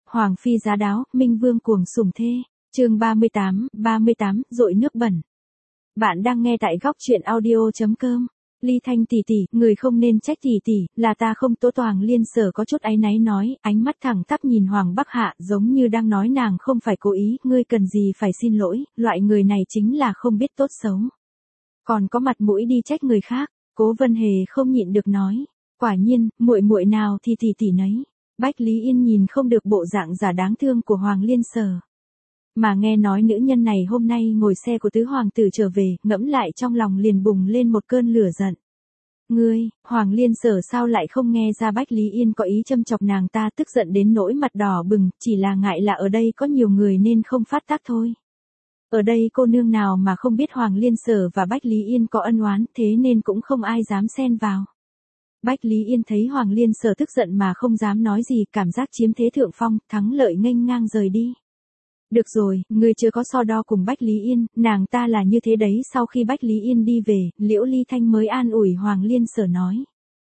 Hoàng phi giá đáo, Minh Vương cuồng sủng thê. Chương 38, dội nước bẩn. Bạn đang nghe tại góc truyện audio.com. Ly Thanh tỷ tỷ, người không nên trách tỷ tỷ, là ta không tốt. Hoàng Liên Sở có chút áy náy nói, ánh mắt thẳng tắp nhìn Hoàng Bắc Hạ, giống như đang nói nàng không phải cố ý, ngươi cần gì phải xin lỗi, loại người này chính là không biết tốt xấu. Còn có mặt mũi đi trách người khác. Cố Vân Hề không nhịn được nói, quả nhiên, muội muội nào thì tỷ tỷ nấy. Bách Lý Yên nhìn không được bộ dạng giả đáng thương của Hoàng Liên Sở. Mà nghe nói nữ nhân này hôm nay ngồi xe của tứ hoàng tử trở về, ngẫm lại trong lòng liền bùng lên một cơn lửa giận. Ngươi, Hoàng Liên Sở sao lại không nghe ra Bách Lý Yên có ý châm chọc nàng ta, tức giận đến nỗi mặt đỏ bừng, chỉ là ngại là ở đây có nhiều người nên không phát tác thôi. Ở đây cô nương nào mà không biết Hoàng Liên Sở và Bách Lý Yên có ân oán, thế nên cũng không ai dám xen vào. Bách Lý Yên thấy Hoàng Liên Sở tức giận mà không dám nói gì, cảm giác chiếm thế thượng phong, thắng lợi nghênh ngang rời đi. Được rồi, ngươi chưa có so đo cùng Bách Lý Yên, nàng ta là như thế đấy. Sau khi Bách Lý Yên đi về, Liễu Ly Thanh mới an ủi Hoàng Liên Sở nói.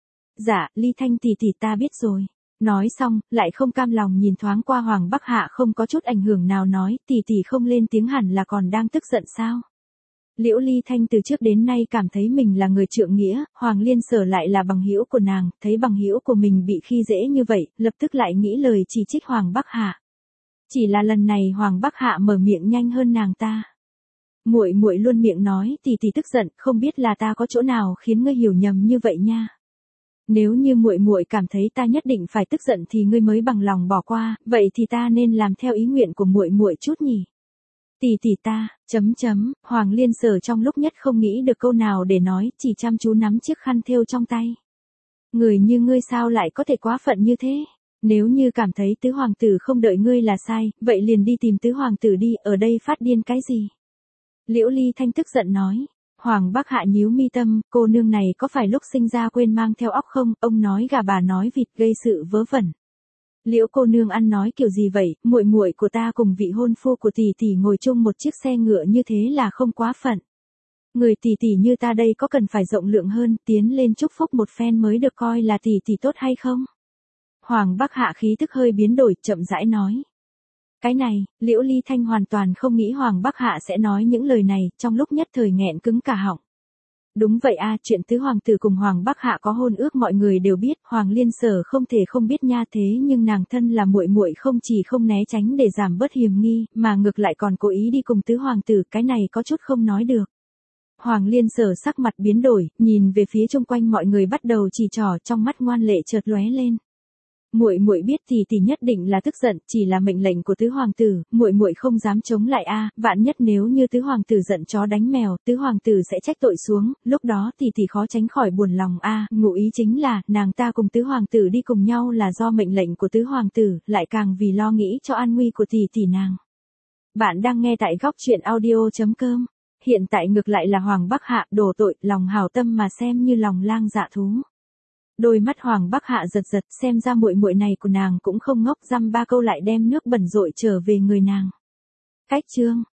Dạ, Ly Thanh tỷ tỷ ta biết rồi. Nói xong, lại không cam lòng nhìn thoáng qua Hoàng Bắc Hạ không có chút ảnh hưởng nào nói, tỷ tỷ không lên tiếng hẳn là còn đang tức giận sao. Liễu Ly Thanh từ trước đến nay cảm thấy mình là người trượng nghĩa, Hoàng Liên Sở lại là bằng hữu của nàng, thấy bằng hữu của mình bị khi dễ như vậy, lập tức lại nghĩ lời chỉ trích Hoàng Bắc Hạ. Chỉ là lần này Hoàng Bắc Hạ mở miệng nhanh hơn nàng ta. Muội muội luôn miệng nói tỷ tỷ tức giận, không biết là ta có chỗ nào khiến ngươi hiểu nhầm như vậy nha. Nếu như muội muội cảm thấy ta nhất định phải tức giận thì ngươi mới bằng lòng bỏ qua, vậy thì ta nên làm theo ý nguyện của muội muội chút nhỉ. Tỷ tỷ ta, Hoàng Liên Sở trong lúc nhất không nghĩ được câu nào để nói, chỉ chăm chú nắm chiếc khăn thêu trong tay. Người như ngươi sao lại có thể quá phận như thế? Nếu như cảm thấy tứ hoàng tử không đợi ngươi là sai, vậy liền đi tìm tứ hoàng tử đi, ở đây phát điên cái gì? Liễu Ly Thanh tức giận nói. Hoàng Bắc Hạ nhíu mi tâm, cô nương này có phải lúc sinh ra quên mang theo óc không? Ông nói gà bà nói vịt, gây sự vớ vẩn. Liễu cô nương ăn nói kiểu gì vậy? Muội muội của ta cùng vị hôn phu của tỷ tỷ ngồi chung một chiếc xe ngựa như thế là không quá phận. Người tỷ tỷ như ta đây có cần phải rộng lượng hơn, tiến lên chúc phúc một phen mới được coi là tỷ tỷ tốt hay không? Hoàng Bắc Hạ khí tức hơi biến đổi, chậm rãi nói. Cái này, Liễu Ly Thanh hoàn toàn không nghĩ Hoàng Bắc Hạ sẽ nói những lời này, trong lúc nhất thời nghẹn cứng cả họng. Đúng vậy a, chuyện tứ hoàng tử cùng Hoàng Bắc Hạ có hôn ước mọi người đều biết, Hoàng Liên Sở không thể không biết nha, thế nhưng nàng thân là muội muội không chỉ không né tránh để giảm bớt hiềm nghi, mà ngược lại còn cố ý đi cùng tứ hoàng tử, cái này có chút không nói được. Hoàng Liên Sở sắc mặt biến đổi, nhìn về phía xung quanh mọi người bắt đầu chỉ trỏ, trong mắt ngoan lệ chợt lóe lên. Muội muội biết tỷ tỷ nhất định là tức giận, chỉ là mệnh lệnh của tứ hoàng tử, muội muội không dám chống lại a, vạn nhất nếu như tứ hoàng tử giận chó đánh mèo, tứ hoàng tử sẽ trách tội xuống, lúc đó tỷ tỷ khó tránh khỏi buồn lòng a, ngụ ý chính là, nàng ta cùng tứ hoàng tử đi cùng nhau là do mệnh lệnh của tứ hoàng tử, lại càng vì lo nghĩ cho an nguy của tỷ tỷ nàng. Bạn đang nghe tại góc truyện audio.com. Hiện tại ngược lại là Hoàng Bắc Hạ đổ tội, lòng hảo tâm mà xem như lòng lang dạ thú. Đôi mắt Hoàng Bắc Hạ giật giật, xem ra muội muội này của nàng cũng không ngốc, dăm ba câu lại đem nước bẩn dội trở về người nàng. Cách chương